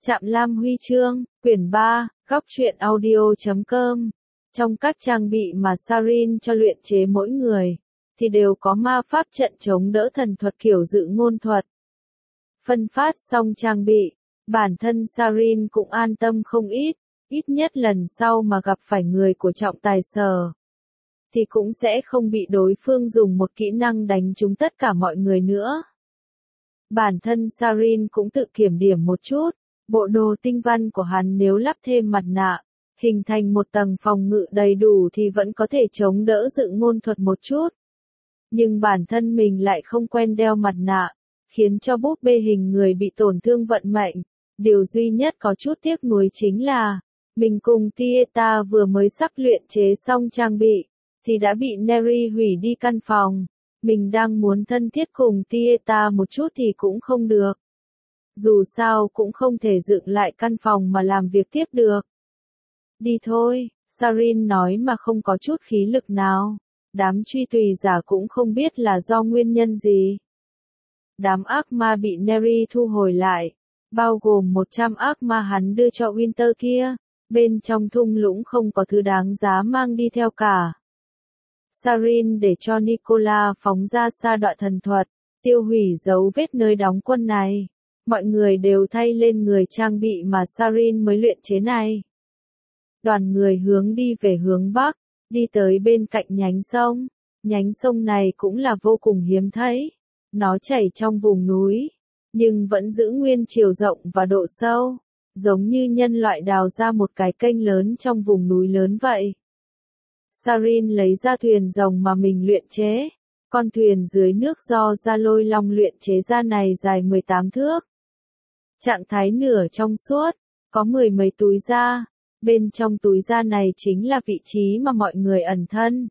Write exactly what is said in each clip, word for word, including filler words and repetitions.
Trạm Lam Huy chương, quyển ba, góc truyện audio chấm com. Trong các trang bị mà Sarin cho luyện chế mỗi người, thì đều có ma pháp trận chống đỡ thần thuật kiểu dự ngôn thuật. Phân phát xong trang bị, bản thân Sarin cũng an tâm không ít, ít nhất lần sau mà gặp phải người của trọng tài sở, thì cũng sẽ không bị đối phương dùng một kỹ năng đánh trúng tất cả mọi người nữa. Bản thân Sarin cũng tự kiểm điểm một chút, bộ đồ tinh văn của hắn nếu lắp thêm mặt nạ, hình thành một tầng phòng ngự đầy đủ thì vẫn có thể chống đỡ dự ngôn thuật một chút. Nhưng bản thân mình lại không quen đeo mặt nạ, khiến cho búp bê hình người bị tổn thương vận mệnh. Điều duy nhất có chút tiếc nuối chính là, mình cùng Tieta vừa mới sắp luyện chế xong trang bị, thì đã bị Neri hủy đi căn phòng. Mình đang muốn thân thiết cùng Tieta một chút thì cũng không được. Dù sao cũng không thể dựng lại căn phòng mà làm việc tiếp được. Đi thôi, Sarin nói mà không có chút khí lực nào. Đám truy tùy giả cũng không biết là do nguyên nhân gì. Đám ác ma bị Neri thu hồi lại, bao gồm một trăm ác ma hắn đưa cho Winter kia, bên trong thung lũng không có thứ đáng giá mang đi theo cả. Sarin để cho Nicola phóng ra sa đoạn thần thuật, tiêu hủy dấu vết nơi đóng quân này. Mọi người đều thay lên người trang bị mà Sarin mới luyện chế này. Đoàn người hướng đi về hướng Bắc, đi tới bên cạnh nhánh sông. Nhánh sông này cũng là vô cùng hiếm thấy. Nó chảy trong vùng núi, nhưng vẫn giữ nguyên chiều rộng và độ sâu, giống như nhân loại đào ra một cái kênh lớn trong vùng núi lớn vậy. Sarin lấy ra thuyền rồng mà mình luyện chế. Con thuyền dưới nước do da lôi long luyện chế ra này dài mười tám thước. Trạng thái nửa trong suốt, có mười mấy túi da. Bên trong túi da này chính là vị trí mà mọi người ẩn thân.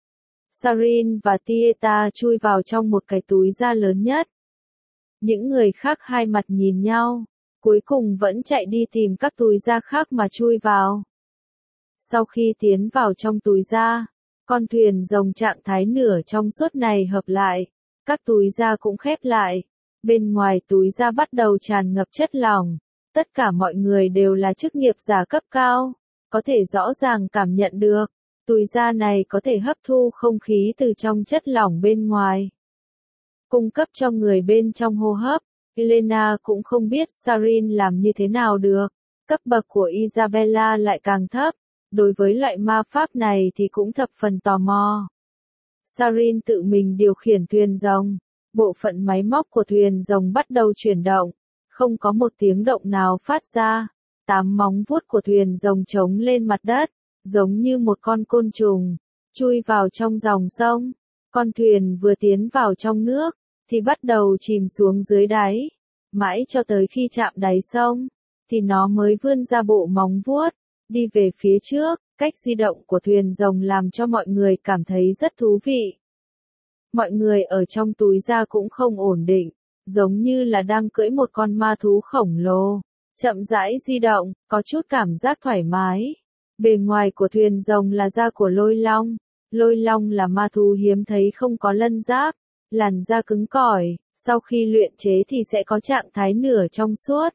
Sarin và Tieta chui vào trong một cái túi da lớn nhất. Những người khác hai mặt nhìn nhau, cuối cùng vẫn chạy đi tìm các túi da khác mà chui vào. Sau khi tiến vào trong túi da, con thuyền rồng trạng thái nửa trong suốt này hợp lại, các túi da cũng khép lại. Bên ngoài túi da bắt đầu tràn ngập chất lỏng. Tất cả mọi người đều là chức nghiệp giả cấp cao, có thể rõ ràng cảm nhận được, túi da này có thể hấp thu không khí từ trong chất lỏng bên ngoài, cung cấp cho người bên trong hô hấp. Elena cũng không biết Sarin làm như thế nào được, cấp bậc của Isabella lại càng thấp, đối với loại ma pháp này thì cũng thập phần tò mò. Sarin tự mình điều khiển thuyền rồng, bộ phận máy móc của thuyền rồng bắt đầu chuyển động. Không có một tiếng động nào phát ra, tám móng vuốt của thuyền rồng trống lên mặt đất, giống như một con côn trùng, chui vào trong dòng sông. Con thuyền vừa tiến vào trong nước, thì bắt đầu chìm xuống dưới đáy. Mãi cho tới khi chạm đáy sông, thì nó mới vươn ra bộ móng vuốt, đi về phía trước. Cách di động của thuyền rồng làm cho mọi người cảm thấy rất thú vị. Mọi người ở trong túi da cũng không ổn định, giống như là đang cưỡi một con ma thú khổng lồ, chậm rãi di động, có chút cảm giác thoải mái. Bề ngoài của thuyền rồng là da của lôi long. Lôi long là ma thú hiếm thấy không có lân giáp, làn da cứng cỏi, sau khi luyện chế thì sẽ có trạng thái nửa trong suốt.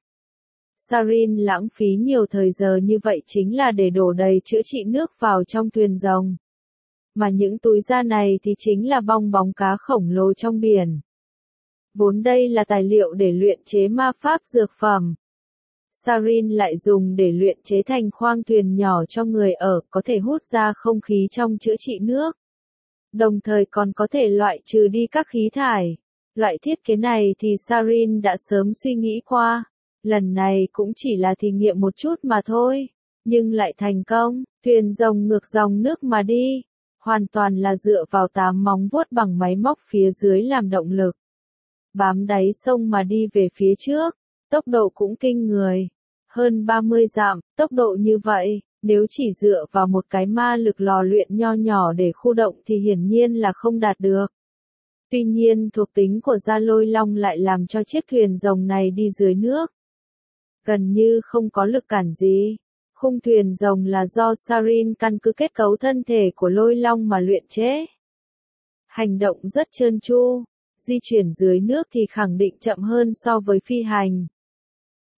Sarin lãng phí nhiều thời giờ như vậy chính là để đổ đầy chữa trị nước vào trong thuyền rồng. Mà những túi da này thì chính là bong bóng cá khổng lồ trong biển. Vốn đây là tài liệu để luyện chế ma pháp dược phẩm. Sarin lại dùng để luyện chế thành khoang thuyền nhỏ cho người ở, có thể hút ra không khí trong chữa trị nước. Đồng thời còn có thể loại trừ đi các khí thải. Loại thiết kế này thì Sarin đã sớm suy nghĩ qua. Lần này cũng chỉ là thí nghiệm một chút mà thôi. Nhưng lại thành công, thuyền rồng ngược dòng nước mà đi. Hoàn toàn là dựa vào tám móng vuốt bằng máy móc phía dưới làm động lực. Bám đáy sông mà đi về phía trước, tốc độ cũng kinh người. Hơn ba mươi dặm, tốc độ như vậy, nếu chỉ dựa vào một cái ma lực lò luyện nho nhỏ để khu động thì hiển nhiên là không đạt được. Tuy nhiên thuộc tính của da lôi long lại làm cho chiếc thuyền rồng này đi dưới nước. Gần như không có lực cản gì. Khung thuyền rồng là do Sarin căn cứ kết cấu thân thể của lôi long mà luyện chế. Hành động rất trơn tru. Di chuyển dưới nước thì khẳng định chậm hơn so với phi hành.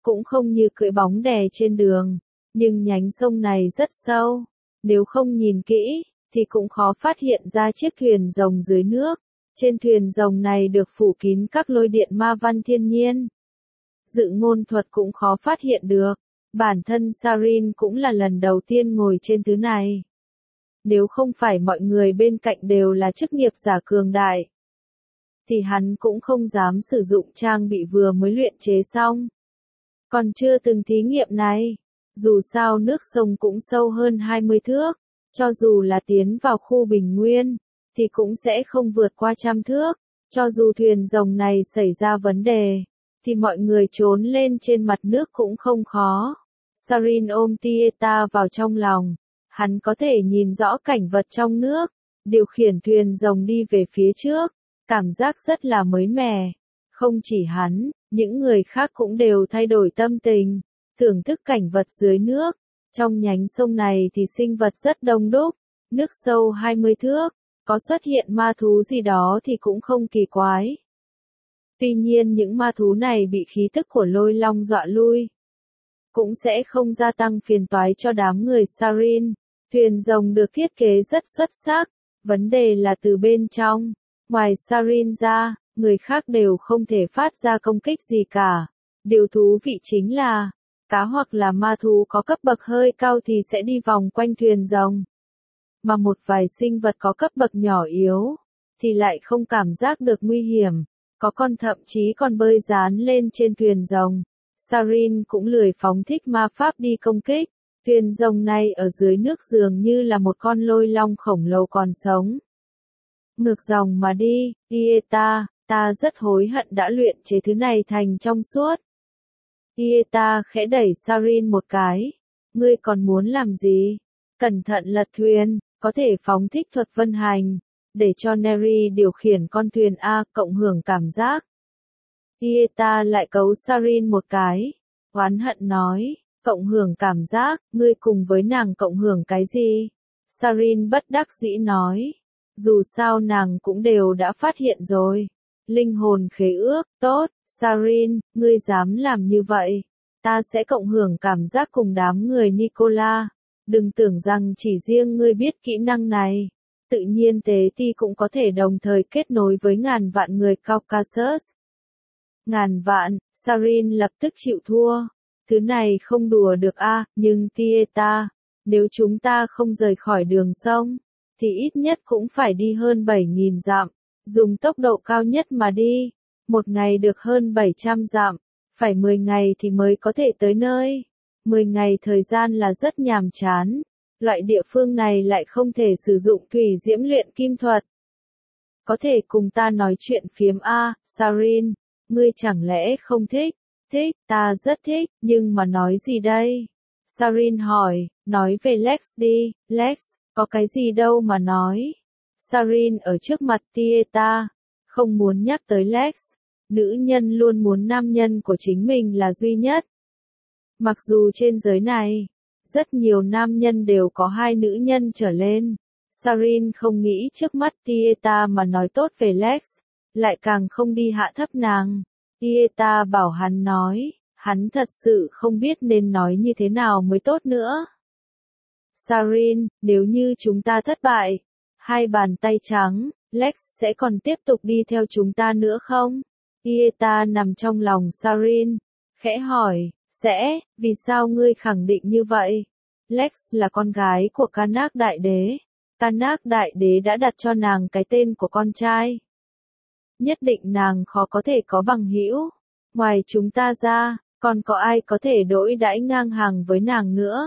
cũng không như cưỡi bóng đè trên đường, nhưng nhánh sông này rất sâu, nếu không nhìn kỹ, thì cũng khó phát hiện ra chiếc thuyền rồng dưới nước. Trên thuyền rồng này được phủ kín các lôi điện ma văn thiên nhiên. Dự ngôn thuật cũng khó phát hiện được. Bản thân Sarin cũng là lần đầu tiên ngồi trên thứ này. Nếu không phải mọi người bên cạnh đều là chức nghiệp giả cường đại, thì hắn cũng không dám sử dụng trang bị vừa mới luyện chế xong. Còn chưa từng thí nghiệm này. Dù sao nước sông cũng sâu hơn hai mươi thước. Cho dù là tiến vào khu bình nguyên, thì cũng sẽ không vượt qua trăm thước. Cho dù thuyền rồng này xảy ra vấn đề, thì mọi người trốn lên trên mặt nước cũng không khó. Sarin ôm Tieta vào trong lòng. Hắn có thể nhìn rõ cảnh vật trong nước, điều khiển thuyền rồng đi về phía trước. Cảm giác rất là mới mẻ. Không chỉ hắn, những người khác cũng đều thay đổi tâm tình, thưởng thức cảnh vật dưới nước. Trong nhánh sông này thì sinh vật rất đông đúc, nước sâu hai mươi thước, có xuất hiện ma thú gì đó thì cũng không kỳ quái. Tuy nhiên những ma thú này bị khí tức của lôi long dọa lui, cũng sẽ không gia tăng phiền toái cho đám người Sarin. Thuyền rồng được thiết kế rất xuất sắc, vấn đề là từ bên trong, ngoài Sarin ra, người khác đều không thể phát ra công kích gì cả. Điều thú vị chính là, cá hoặc là ma thú có cấp bậc hơi cao thì sẽ đi vòng quanh thuyền rồng. Mà một vài sinh vật có cấp bậc nhỏ yếu, thì lại không cảm giác được nguy hiểm. Có con thậm chí còn bơi dán lên trên thuyền rồng. Sarin cũng lười phóng thích ma pháp đi công kích. Thuyền rồng này ở dưới nước dường như là một con lôi long khổng lồ còn sống. Ngược dòng mà đi, Tieta, ta rất hối hận đã luyện chế thứ này thành trong suốt. Tieta khẽ đẩy Sarin một cái. Ngươi còn muốn làm gì? Cẩn thận lật thuyền, có thể phóng thích thuật vân hành, để cho Neri điều khiển con thuyền A cộng hưởng cảm giác. Tieta lại cấu Sarin một cái. Oán hận nói, cộng hưởng cảm giác, ngươi cùng với nàng cộng hưởng cái gì? Sarin bất đắc dĩ nói. Dù sao nàng cũng đều đã phát hiện rồi. Linh hồn khế ước, tốt, Sarin, ngươi dám làm như vậy. Ta sẽ cộng hưởng cảm giác cùng đám người Nicola. Đừng tưởng rằng chỉ riêng ngươi biết kỹ năng này. Tự nhiên tế ti cũng có thể đồng thời kết nối với ngàn vạn người Caucasus. Ngàn vạn, Sarin lập tức chịu thua. Thứ này không đùa được a, à, nhưng Tieta, nếu chúng ta không rời khỏi đường sông, thì ít nhất cũng phải đi hơn bảy nghìn dặm, dùng tốc độ cao nhất mà đi, một ngày được hơn bảy trăm dặm, phải mười ngày thì mới có thể tới nơi. mười ngày thời gian là rất nhàm chán, loại địa phương này lại không thể sử dụng thủy diễm luyện kim thuật. Có thể cùng ta nói chuyện phiếm a, Sarin, ngươi chẳng lẽ không thích? Thích, ta rất thích, nhưng mà nói gì đây? Sarin hỏi, nói về Lex đi, Lex, có cái gì đâu mà nói. Sarin ở trước mặt Tieta, không muốn nhắc tới Lex, nữ nhân luôn muốn nam nhân của chính mình là duy nhất. Mặc dù trên giới này, rất nhiều nam nhân đều có hai nữ nhân trở lên, Sarin không nghĩ trước mắt Tieta mà nói tốt về Lex, lại càng không đi hạ thấp nàng. Tieta bảo hắn nói, hắn thật sự không biết nên nói như thế nào mới tốt nữa. Sarin, nếu như chúng ta thất bại, hai bàn tay trắng, Lex sẽ còn tiếp tục đi theo chúng ta nữa không? Tieta nằm trong lòng Sarin, khẽ hỏi, sẽ, vì sao ngươi khẳng định như vậy? Lex là con gái của Karnak Đại Đế. Karnak Đại Đế đã đặt cho nàng cái tên của con trai. Nhất định nàng khó có thể có bằng hữu. Ngoài chúng ta ra, còn có ai có thể đối đãi ngang hàng với nàng nữa?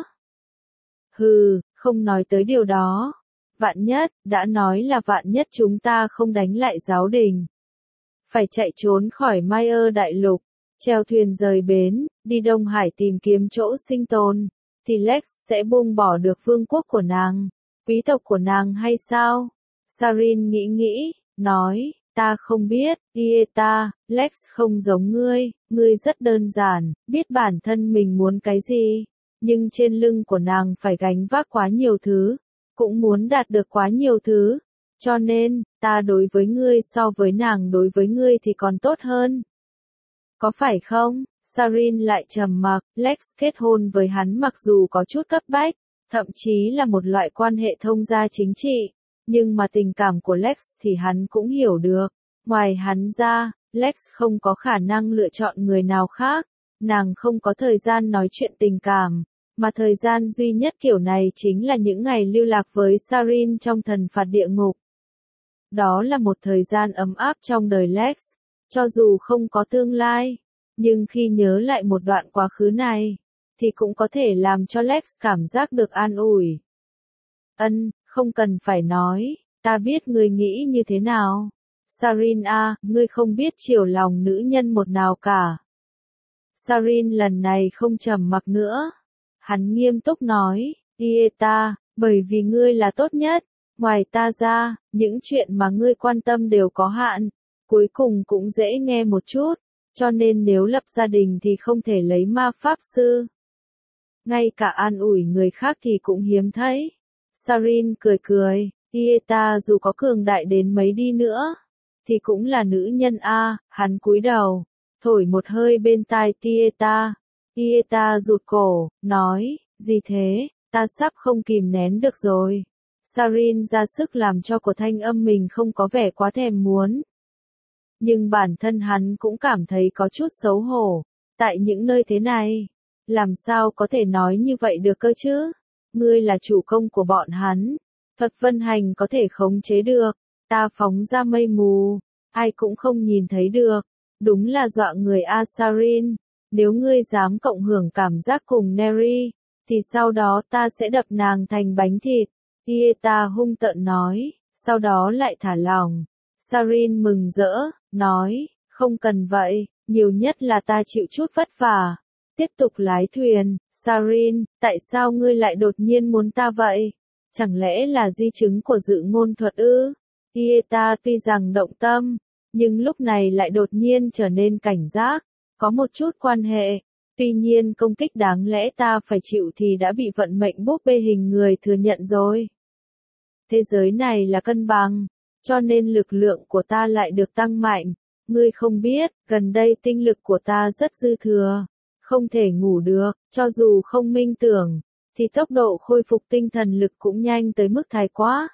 Hừ, không nói tới điều đó. Vạn nhất, đã nói là vạn nhất chúng ta không đánh lại giáo đình. Phải chạy trốn khỏi Mayer Đại Lục, chèo thuyền rời bến, đi Đông Hải tìm kiếm chỗ sinh tồn, thì Lex sẽ buông bỏ được vương quốc của nàng, quý tộc của nàng hay sao? Sarin nghĩ nghĩ, nói, ta không biết, Tieta, Lex không giống ngươi, ngươi rất đơn giản, biết bản thân mình muốn cái gì, nhưng trên lưng của nàng phải gánh vác quá nhiều thứ, cũng muốn đạt được quá nhiều thứ, cho nên, ta đối với ngươi so với nàng đối với ngươi thì còn tốt hơn. Có phải không? Sarin lại trầm mặc, Lex kết hôn với hắn mặc dù có chút cấp bách, thậm chí là một loại quan hệ thông gia chính trị, nhưng mà tình cảm của Lex thì hắn cũng hiểu được. Ngoài hắn ra, Lex không có khả năng lựa chọn người nào khác, nàng không có thời gian nói chuyện tình cảm, mà thời gian duy nhất kiểu này chính là những ngày lưu lạc với Sarin trong thần phạt địa ngục. Đó là một thời gian ấm áp trong đời Lex, cho dù không có tương lai, nhưng khi nhớ lại một đoạn quá khứ này, thì cũng có thể làm cho Lex cảm giác được an ủi. Ân, không cần phải nói, ta biết ngươi nghĩ như thế nào. Sarin a, ngươi không biết chiều lòng nữ nhân một nào cả. Sarin lần này không trầm mặc nữa. Hắn nghiêm túc nói, Ieta, bởi vì ngươi là tốt nhất, ngoài ta ra, những chuyện mà ngươi quan tâm đều có hạn, cuối cùng cũng dễ nghe một chút, cho nên nếu lập gia đình thì không thể lấy ma pháp sư. Ngay cả an ủi người khác thì cũng hiếm thấy. Sarin cười cười, Ieta dù có cường đại đến mấy đi nữa, thì cũng là nữ nhân a. Hắn cúi đầu, thổi một hơi bên tai Ieta. Ieta rụt cổ, nói, gì thế, ta sắp không kìm nén được rồi. Sarin ra sức làm cho của thanh âm mình không có vẻ quá thèm muốn. Nhưng bản thân hắn cũng cảm thấy có chút xấu hổ, tại những nơi thế này. Làm sao có thể nói như vậy được cơ chứ? Ngươi là chủ công của bọn hắn. Thuật vân hành có thể khống chế được. Ta phóng ra mây mù. Ai cũng không nhìn thấy được. Đúng là dọa người a Sarin. Nếu ngươi dám cộng hưởng cảm giác cùng Neri, thì sau đó ta sẽ đập nàng thành bánh thịt. Ieta hung tợn nói, sau đó lại thả lỏng. Sarin mừng rỡ, nói, không cần vậy, nhiều nhất là ta chịu chút vất vả. Tiếp tục lái thuyền, Sarin, tại sao ngươi lại đột nhiên muốn ta vậy? Chẳng lẽ là di chứng của dự ngôn thuật ư? Ieta tuy rằng động tâm, nhưng lúc này lại đột nhiên trở nên cảnh giác, có một chút quan hệ. Tuy nhiên công kích đáng lẽ ta phải chịu thì đã bị vận mệnh búp bê hình người thừa nhận rồi. Thế giới này là cân bằng, cho nên lực lượng của ta lại được tăng mạnh. Ngươi không biết, gần đây tinh lực của ta rất dư thừa. Không thể ngủ được, cho dù không minh tưởng, thì tốc độ khôi phục tinh thần lực cũng nhanh tới mức thái quá.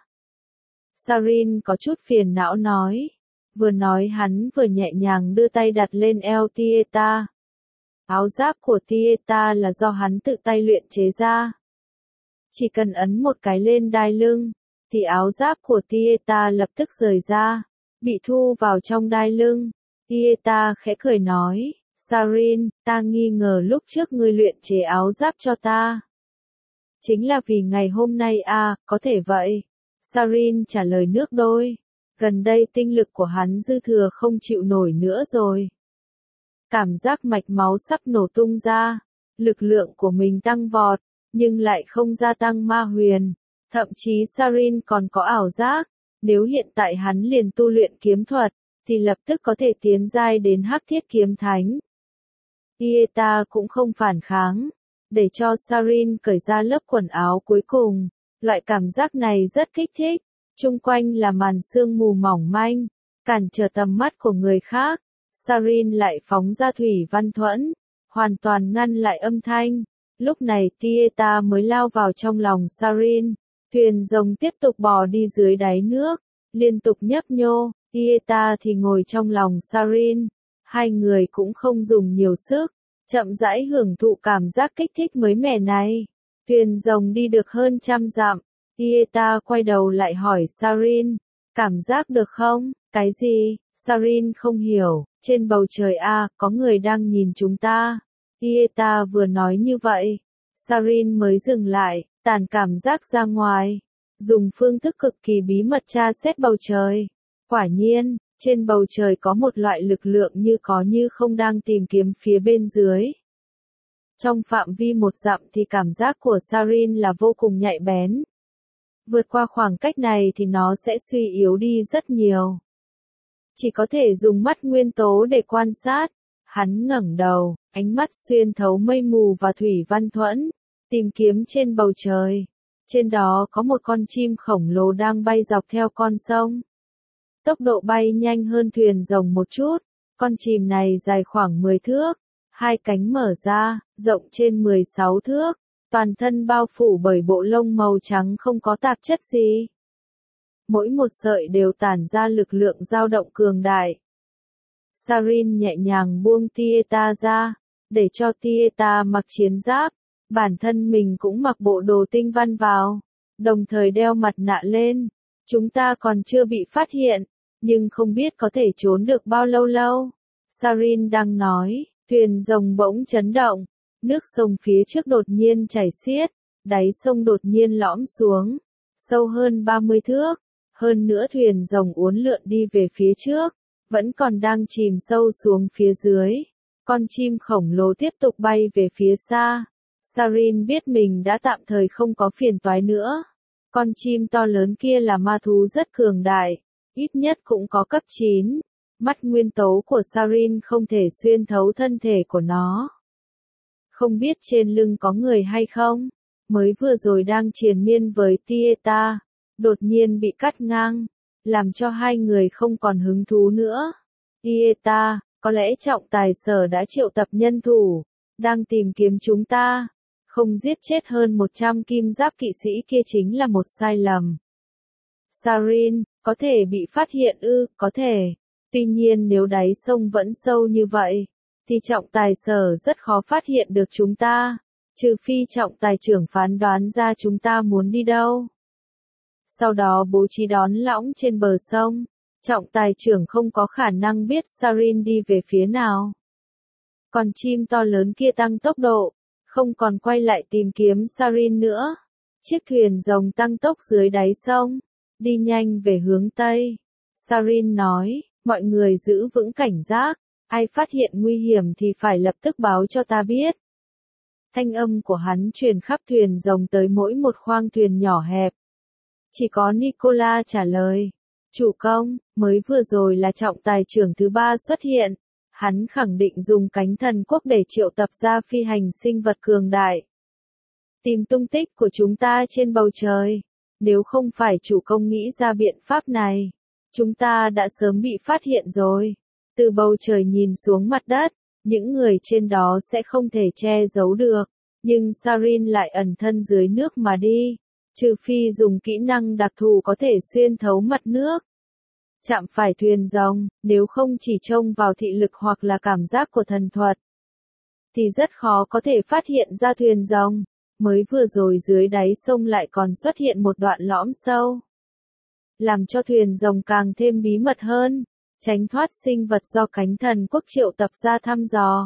Sarin có chút phiền não nói. Vừa nói hắn vừa nhẹ nhàng đưa tay đặt lên eo Ieta. Áo giáp của Ieta là do hắn tự tay luyện chế ra. Chỉ cần ấn một cái lên đai lưng, thì áo giáp của Ieta lập tức rời ra, bị thu vào trong đai lưng. Ieta khẽ cười nói, Sarin, ta nghi ngờ lúc trước ngươi luyện chế áo giáp cho ta. Chính là vì ngày hôm nay à, có thể vậy. Sarin trả lời nước đôi. Gần đây tinh lực của hắn dư thừa không chịu nổi nữa rồi. Cảm giác mạch máu sắp nổ tung ra. Lực lượng của mình tăng vọt, nhưng lại không gia tăng ma huyền. Thậm chí Sarin còn có ảo giác. Nếu hiện tại hắn liền tu luyện kiếm thuật, thì lập tức có thể tiến giai đến hắc thiết kiếm thánh. Ieta cũng không phản kháng, để cho Sarin cởi ra lớp quần áo cuối cùng. Loại cảm giác này rất kích thích. Chung quanh là màn sương mù mỏng manh, cản trở tầm mắt của người khác. Sarin lại phóng ra thủy văn thuẫn, hoàn toàn ngăn lại âm thanh. Lúc này Ieta mới lao vào trong lòng Sarin. Thuyền rồng tiếp tục bò đi dưới đáy nước, liên tục nhấp nhô. Ieta thì ngồi trong lòng Sarin. Hai người cũng không dùng nhiều sức, chậm rãi hưởng thụ cảm giác kích thích mới mẻ này. Thuyền rồng đi được hơn trăm dặm. Ieta quay đầu lại hỏi Sarin, cảm giác được không? Cái gì? Sarin không hiểu, trên bầu trời a, có người đang nhìn chúng ta. Ieta vừa nói như vậy, Sarin mới dừng lại, tản cảm giác ra ngoài, dùng phương thức cực kỳ bí mật tra xét bầu trời. Quả nhiên, trên bầu trời có một loại lực lượng như có như không đang tìm kiếm phía bên dưới. Trong phạm vi một dặm thì cảm giác của Sarin là vô cùng nhạy bén. Vượt qua khoảng cách này thì nó sẽ suy yếu đi rất nhiều. Chỉ có thể dùng mắt nguyên tố để quan sát. Hắn ngẩng đầu, ánh mắt xuyên thấu mây mù và thủy văn thuẫn, tìm kiếm trên bầu trời. Trên đó có một con chim khổng lồ đang bay dọc theo con sông. Tốc độ bay nhanh hơn thuyền rồng một chút. Con chim này dài khoảng mười thước. Hai cánh mở ra, rộng trên mười sáu thước, toàn thân bao phủ bởi bộ lông màu trắng không có tạp chất gì. Mỗi một sợi đều tản ra lực lượng dao động cường đại. Sarin nhẹ nhàng buông Tieta ra, để cho Tieta mặc chiến giáp, bản thân mình cũng mặc bộ đồ tinh văn vào, đồng thời đeo mặt nạ lên. Chúng ta còn chưa bị phát hiện, nhưng không biết có thể trốn được bao lâu lâu. Sarin đang nói, thuyền rồng bỗng chấn động, nước sông phía trước đột nhiên chảy xiết, đáy sông đột nhiên lõm xuống, sâu hơn ba mươi thước, hơn nữa thuyền rồng uốn lượn đi về phía trước, vẫn còn đang chìm sâu xuống phía dưới. Con chim khổng lồ tiếp tục bay về phía xa. Sarin biết mình đã tạm thời không có phiền toái nữa. Con chim to lớn kia là ma thú rất cường đại, ít nhất cũng có cấp chín. Mắt nguyên tố của Sarin không thể xuyên thấu thân thể của nó. Không biết trên lưng có người hay không, mới vừa rồi đang triền miên với Tieta, đột nhiên bị cắt ngang, làm cho hai người không còn hứng thú nữa. Tieta, có lẽ trọng tài sở đã triệu tập nhân thủ, đang tìm kiếm chúng ta. Không giết chết hơn một trăm kim giáp kỵ sĩ kia chính là một sai lầm. Sarin, có thể bị phát hiện ư, có thể. Tuy nhiên nếu đáy sông vẫn sâu như vậy, thì trọng tài sở rất khó phát hiện được chúng ta, trừ phi trọng tài trưởng phán đoán ra chúng ta muốn đi đâu. Sau đó bố trí đón lõng trên bờ sông, trọng tài trưởng không có khả năng biết Sarin đi về phía nào. Còn chim to lớn kia tăng tốc độ, không còn quay lại tìm kiếm Sarin nữa. Chiếc thuyền rồng tăng tốc dưới đáy sông, đi nhanh về hướng Tây. Sarin nói, mọi người giữ vững cảnh giác, ai phát hiện nguy hiểm thì phải lập tức báo cho ta biết. Thanh âm của hắn truyền khắp thuyền rồng tới mỗi một khoang thuyền nhỏ hẹp. Chỉ có Nicola trả lời, chủ công, mới vừa rồi là trọng tài trưởng thứ ba xuất hiện. Hắn khẳng định dùng cánh thần quốc để triệu tập ra phi hành sinh vật cường đại. Tìm tung tích của chúng ta trên bầu trời. Nếu không phải chủ công nghĩ ra biện pháp này, chúng ta đã sớm bị phát hiện rồi. Từ bầu trời nhìn xuống mặt đất, những người trên đó sẽ không thể che giấu được. Nhưng Sarin lại ẩn thân dưới nước mà đi. Trừ phi dùng kỹ năng đặc thù có thể xuyên thấu mặt nước. Chạm phải thuyền rồng, nếu không chỉ trông vào thị lực hoặc là cảm giác của thần thuật, thì rất khó có thể phát hiện ra thuyền rồng. Mới vừa rồi dưới đáy sông lại còn xuất hiện một đoạn lõm sâu, làm cho thuyền rồng càng thêm bí mật hơn, tránh thoát sinh vật do cánh thần quốc triệu tập ra thăm dò.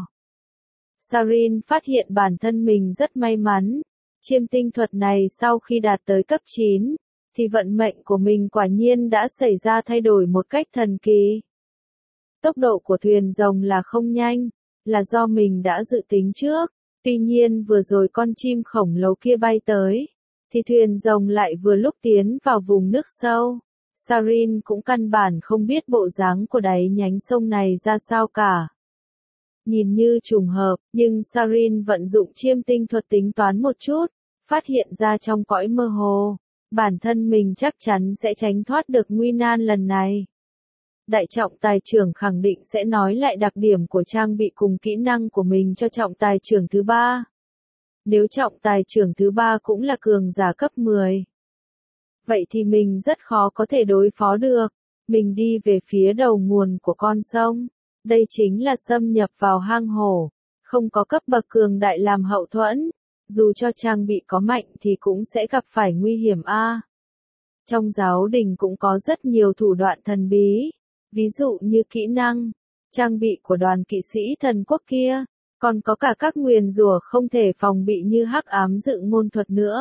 Sarin phát hiện bản thân mình rất may mắn. Chiêm tinh thuật này sau khi đạt tới cấp chín, thì vận mệnh của mình quả nhiên đã xảy ra thay đổi một cách thần kỳ. Tốc độ của thuyền rồng là không nhanh, là do mình đã dự tính trước. Tuy nhiên vừa rồi con chim khổng lồ kia bay tới, thì thuyền rồng lại vừa lúc tiến vào vùng nước sâu. Sarin cũng căn bản không biết bộ dáng của đáy nhánh sông này ra sao cả. Nhìn như trùng hợp, nhưng Sarin vận dụng chiêm tinh thuật tính toán một chút, phát hiện ra trong cõi mơ hồ, bản thân mình chắc chắn sẽ tránh thoát được nguy nan lần này. Đại trọng tài trưởng khẳng định sẽ nói lại đặc điểm của trang bị cùng kỹ năng của mình cho trọng tài trưởng thứ ba. Nếu trọng tài trưởng thứ ba cũng là cường giả cấp mười, vậy thì mình rất khó có thể đối phó được. Mình đi về phía đầu nguồn của con sông. Đây chính là xâm nhập vào hang hổ, không có cấp bậc cường đại làm hậu thuẫn. Dù cho trang bị có mạnh thì cũng sẽ gặp phải nguy hiểm a. Trong giáo đình cũng có rất nhiều thủ đoạn thần bí, ví dụ như kỹ năng, trang bị của đoàn kỵ sĩ thần quốc kia, còn có cả các nguyền rủa không thể phòng bị như hắc ám dự ngôn thuật nữa.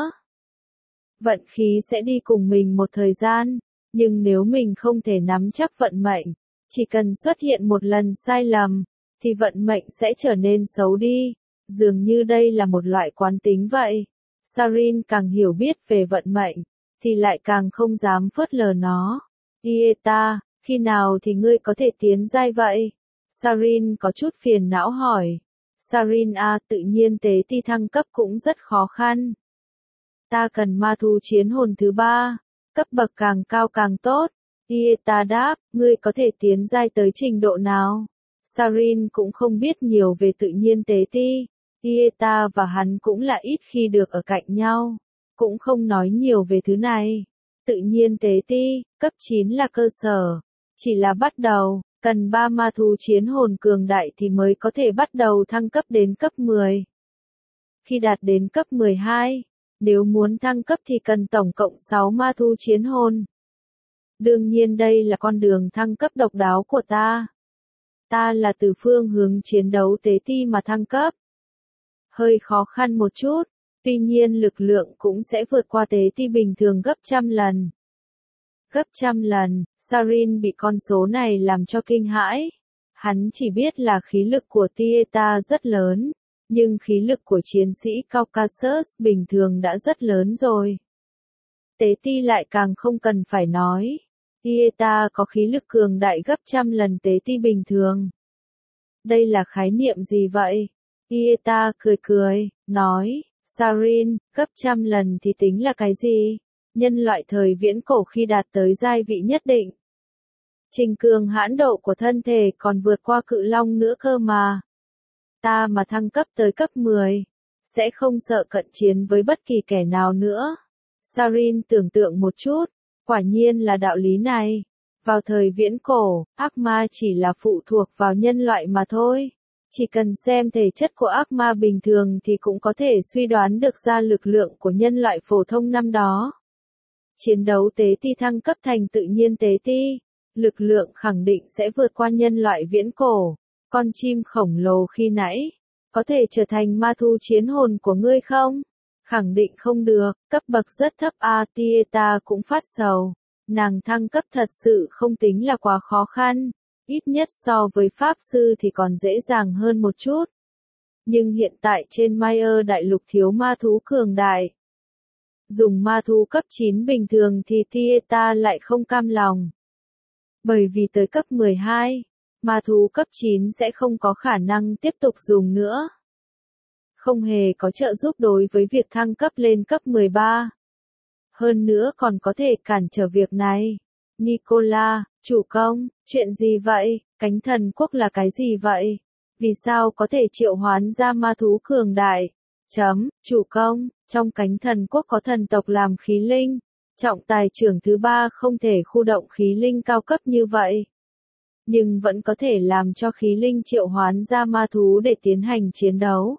Vận khí sẽ đi cùng mình một thời gian, nhưng nếu mình không thể nắm chắc vận mệnh, chỉ cần xuất hiện một lần sai lầm, thì vận mệnh sẽ trở nên xấu đi. Dường như đây là một loại quán tính vậy. Sarin càng hiểu biết về vận mệnh, thì lại càng không dám phớt lờ nó. Tieta, khi nào thì ngươi có thể tiến giai vậy? Sarin có chút phiền não hỏi. Sarin a, tự nhiên tế ti thăng cấp cũng rất khó khăn. Ta cần ma thú chiến hồn thứ ba, cấp bậc càng cao càng tốt. Tieta đáp, ngươi có thể tiến giai tới trình độ nào? Sarin cũng không biết nhiều về tự nhiên tế ti. Tieta và hắn cũng là ít khi được ở cạnh nhau. Cũng không nói nhiều về thứ này. Tự nhiên tế ti, cấp chín là cơ sở. Chỉ là bắt đầu, cần ba ma thú chiến hồn cường đại thì mới có thể bắt đầu thăng cấp đến cấp mười. Khi đạt đến cấp mười hai, nếu muốn thăng cấp thì cần tổng cộng sáu ma thú chiến hồn. Đương nhiên đây là con đường thăng cấp độc đáo của ta. Ta là từ phương hướng chiến đấu tế ti mà thăng cấp. Hơi khó khăn một chút, tuy nhiên lực lượng cũng sẽ vượt qua tế ti bình thường gấp trăm lần. Gấp trăm lần, Sarin bị con số này làm cho kinh hãi. Hắn chỉ biết là khí lực của Tieta rất lớn, nhưng khí lực của chiến sĩ Caucasus bình thường đã rất lớn rồi. Tế ti lại càng không cần phải nói. Tieta có khí lực cường đại gấp trăm lần tế ti bình thường. Đây là khái niệm gì vậy? Tieta cười cười, nói, Sarin, gấp trăm lần thì tính là cái gì? Nhân loại thời viễn cổ khi đạt tới giai vị nhất định. Trình cường hãn độ của thân thể còn vượt qua cự long nữa cơ mà. Ta mà thăng cấp tới cấp mười, sẽ không sợ cận chiến với bất kỳ kẻ nào nữa. Sarin tưởng tượng một chút, quả nhiên là đạo lý này. Vào thời viễn cổ, ác ma chỉ là phụ thuộc vào nhân loại mà thôi. Chỉ cần xem thể chất của ác ma bình thường thì cũng có thể suy đoán được ra lực lượng của nhân loại phổ thông năm đó. Chiến đấu tế ti thăng cấp thành tự nhiên tế ti, lực lượng khẳng định sẽ vượt qua nhân loại viễn cổ. Con chim khổng lồ khi nãy, có thể trở thành ma thú chiến hồn của ngươi không? Khẳng định không được, cấp bậc rất thấp a. Tieta cũng phát sầu. Nàng thăng cấp thật sự không tính là quá khó khăn, ít nhất so với pháp sư thì còn dễ dàng hơn một chút. Nhưng hiện tại trên Mayer đại lục thiếu ma thú cường đại. Dùng ma thú cấp chín bình thường thì Tieta lại không cam lòng. Bởi vì tới cấp mười hai, ma thú cấp chín sẽ không có khả năng tiếp tục dùng nữa. Không hề có trợ giúp đối với việc thăng cấp lên cấp mười ba. Hơn nữa còn có thể cản trở việc này. Nicola, chủ công, chuyện gì vậy? Cánh thần quốc là cái gì vậy? Vì sao có thể triệu hoán ra ma thú cường đại? Chấm, chủ công, trong cánh thần quốc có thần tộc làm khí linh. Trọng tài trưởng thứ ba không thể khu động khí linh cao cấp như vậy. Nhưng vẫn có thể làm cho khí linh triệu hoán ra ma thú để tiến hành chiến đấu.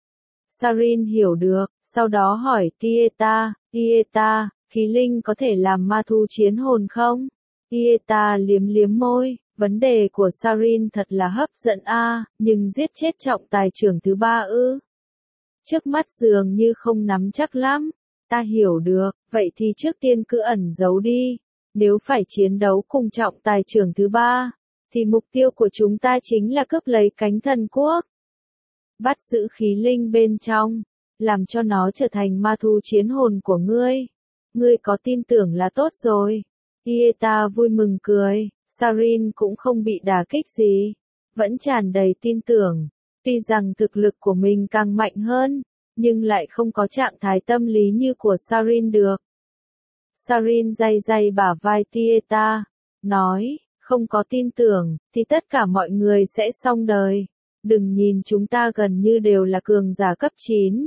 Sarin hiểu được, sau đó hỏi Tieta, Tieta, khí linh có thể làm ma thú chiến hồn không? Tieta liếm liếm môi, vấn đề của Sarin thật là hấp dẫn a, nhưng giết chết trọng tài trưởng thứ ba ư? Trước mắt dường như không nắm chắc lắm. Ta hiểu được, vậy thì trước tiên cứ ẩn giấu đi. Nếu phải chiến đấu cùng trọng tài trưởng thứ ba, thì mục tiêu của chúng ta chính là cướp lấy cánh thần quốc. Bắt giữ khí linh bên trong, làm cho nó trở thành ma thú chiến hồn của ngươi. Ngươi có tin tưởng là tốt rồi. Tieta vui mừng cười, Sarin cũng không bị đả kích gì, vẫn tràn đầy tin tưởng. Tuy rằng thực lực của mình càng mạnh hơn, nhưng lại không có trạng thái tâm lý như của Sarin được. Sarin day day bả vai Tieta, nói, không có tin tưởng, thì tất cả mọi người sẽ xong đời. Đừng nhìn chúng ta gần như đều là cường giả cấp chín.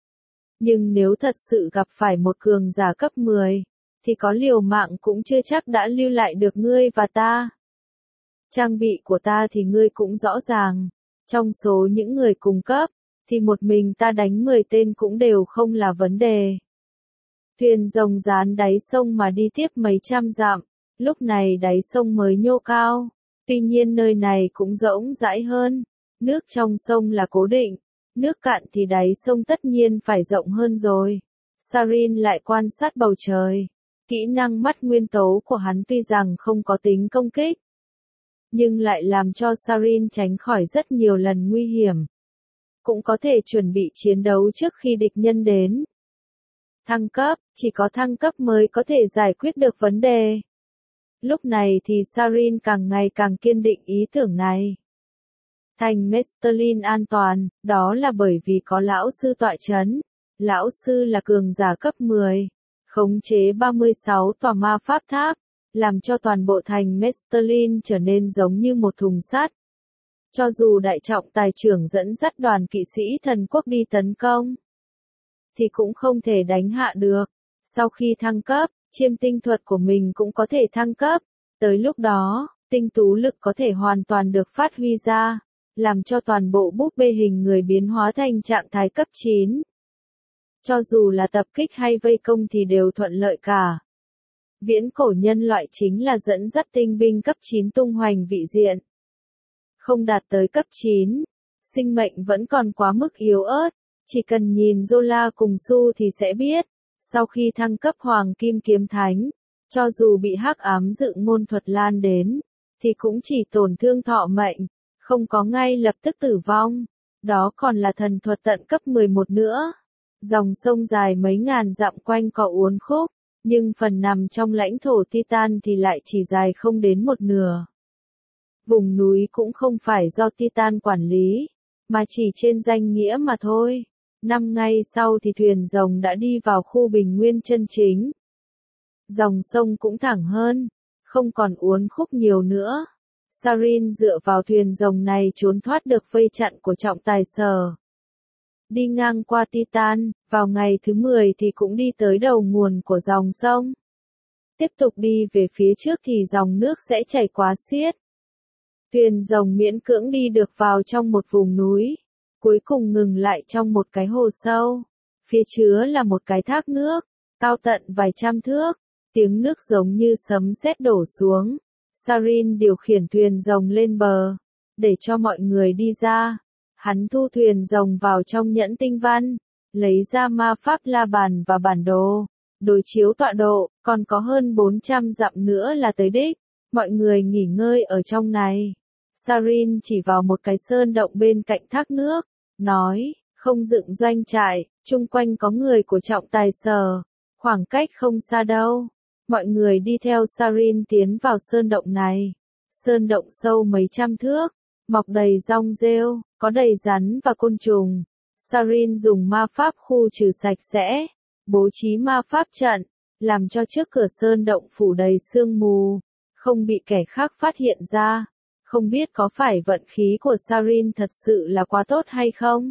Nhưng nếu thật sự gặp phải một cường giả cấp mười, thì có liều mạng cũng chưa chắc đã lưu lại được ngươi và ta. Trang bị của ta thì ngươi cũng rõ ràng. Trong số những người cùng cấp, thì một mình ta đánh mười tên cũng đều không là vấn đề. Thuyền rồng dán đáy sông mà đi tiếp mấy trăm dặm, lúc này đáy sông mới nhô cao. Tuy nhiên nơi này cũng rỗng rãi hơn. Nước trong sông là cố định, nước cạn thì đáy sông tất nhiên phải rộng hơn rồi. Sarin lại quan sát bầu trời. Kỹ năng mắt nguyên tố của hắn tuy rằng không có tính công kích, nhưng lại làm cho Sarin tránh khỏi rất nhiều lần nguy hiểm. Cũng có thể chuẩn bị chiến đấu trước khi địch nhân đến. Thăng cấp, chỉ có thăng cấp mới có thể giải quyết được vấn đề. Lúc này thì Sarin càng ngày càng kiên định ý tưởng này. Thành Mestelin an toàn, đó là bởi vì có lão sư tọa chấn. Lão sư là cường giả cấp mười, khống chế ba mươi sáu tòa ma pháp tháp, làm cho toàn bộ thành Mestelin trở nên giống như một thùng sắt. Cho dù đại trọng tài trưởng dẫn dắt đoàn kỵ sĩ thần quốc đi tấn công, thì cũng không thể đánh hạ được. Sau khi thăng cấp, chiêm tinh thuật của mình cũng có thể thăng cấp. Tới lúc đó, tinh tú lực có thể hoàn toàn được phát huy ra, làm cho toàn bộ búp bê hình người biến hóa thành trạng thái cấp chín. Cho dù là tập kích hay vây công thì đều thuận lợi cả. Viễn cổ nhân loại chính là dẫn dắt tinh binh cấp chín tung hoành vị diện. Không đạt tới cấp chín, sinh mệnh vẫn còn quá mức yếu ớt, chỉ cần nhìn Zola cùng Su thì sẽ biết, sau khi thăng cấp Hoàng Kim Kiếm Thánh, cho dù bị hắc ám dự ngôn thuật lan đến, thì cũng chỉ tổn thương thọ mệnh, không có ngay lập tức tử vong. Đó còn là thần thuật tận cấp mười một nữa. Dòng sông dài mấy ngàn dặm quanh co uốn khúc, nhưng phần nằm trong lãnh thổ Titan thì lại chỉ dài không đến một nửa. Vùng núi cũng không phải do Titan quản lý, mà chỉ trên danh nghĩa mà thôi. Năm ngày sau thì thuyền rồng đã đi vào khu bình nguyên chân chính. Dòng sông cũng thẳng hơn, không còn uốn khúc nhiều nữa. Sarin dựa vào thuyền rồng này trốn thoát được vây chặn của trọng tài sở. Đi ngang qua Titan, vào ngày thứ mười thì cũng đi tới đầu nguồn của dòng sông. Tiếp tục đi về phía trước thì dòng nước sẽ chảy quá xiết. Thuyền rồng miễn cưỡng đi được vào trong một vùng núi, cuối cùng ngừng lại trong một cái hồ sâu. Phía chứa là một cái thác nước, cao tận vài trăm thước, tiếng nước giống như sấm sét đổ xuống. Sarin điều khiển thuyền rồng lên bờ, để cho mọi người đi ra. Hắn thu thuyền rồng vào trong nhẫn tinh văn, lấy ra ma pháp la bàn và bản đồ, đối chiếu tọa độ, còn có hơn bốn trăm dặm nữa là tới đích. Mọi người nghỉ ngơi ở trong này. Sarin chỉ vào một cái sơn động bên cạnh thác nước, nói, không dựng doanh trại, chung quanh có người của trọng tài sở, khoảng cách không xa đâu. Mọi người đi theo Sarin tiến vào sơn động này. Sơn động sâu mấy trăm thước, mọc đầy rong rêu, có đầy rắn và côn trùng. Sarin dùng ma pháp khu trừ sạch sẽ, bố trí ma pháp trận, làm cho trước cửa sơn động phủ đầy sương mù, không bị kẻ khác phát hiện ra. Không biết có phải vận khí của Sarin thật sự là quá tốt hay không?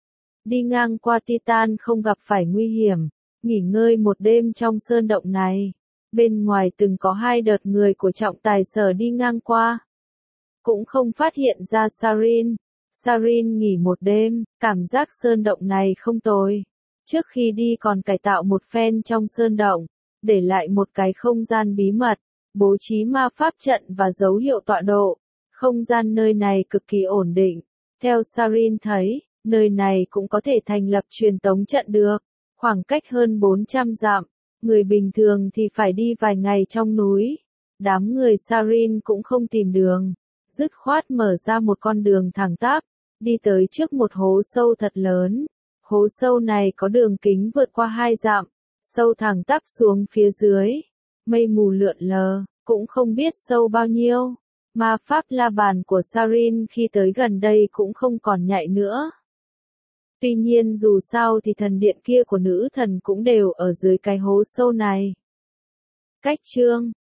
Đi ngang qua Titan không gặp phải nguy hiểm, nghỉ ngơi một đêm trong sơn động này. Bên ngoài từng có hai đợt người của trọng tài sở đi ngang qua, cũng không phát hiện ra Sarin. Sarin nghỉ một đêm, cảm giác sơn động này không tồi. Trước khi đi còn cải tạo một phen trong sơn động, để lại một cái không gian bí mật, bố trí ma pháp trận và dấu hiệu tọa độ. Không gian nơi này cực kỳ ổn định. Theo Sarin thấy, nơi này cũng có thể thành lập truyền tống trận được. Khoảng cách hơn bốn trăm dặm, người bình thường thì phải đi vài ngày trong núi. Đám người Sarin cũng không tìm đường, dứt khoát mở ra một con đường thẳng tắp, đi tới trước một hố sâu thật lớn. Hố sâu này có đường kính vượt qua hai dặm, sâu thẳng tắp xuống phía dưới. Mây mù lượn lờ, cũng không biết sâu bao nhiêu. Ma pháp la bàn của Sarin khi tới gần đây cũng không còn nhạy nữa. Tuy nhiên dù sao thì thần điện kia của nữ thần cũng đều ở dưới cái hố sâu này. Cách chương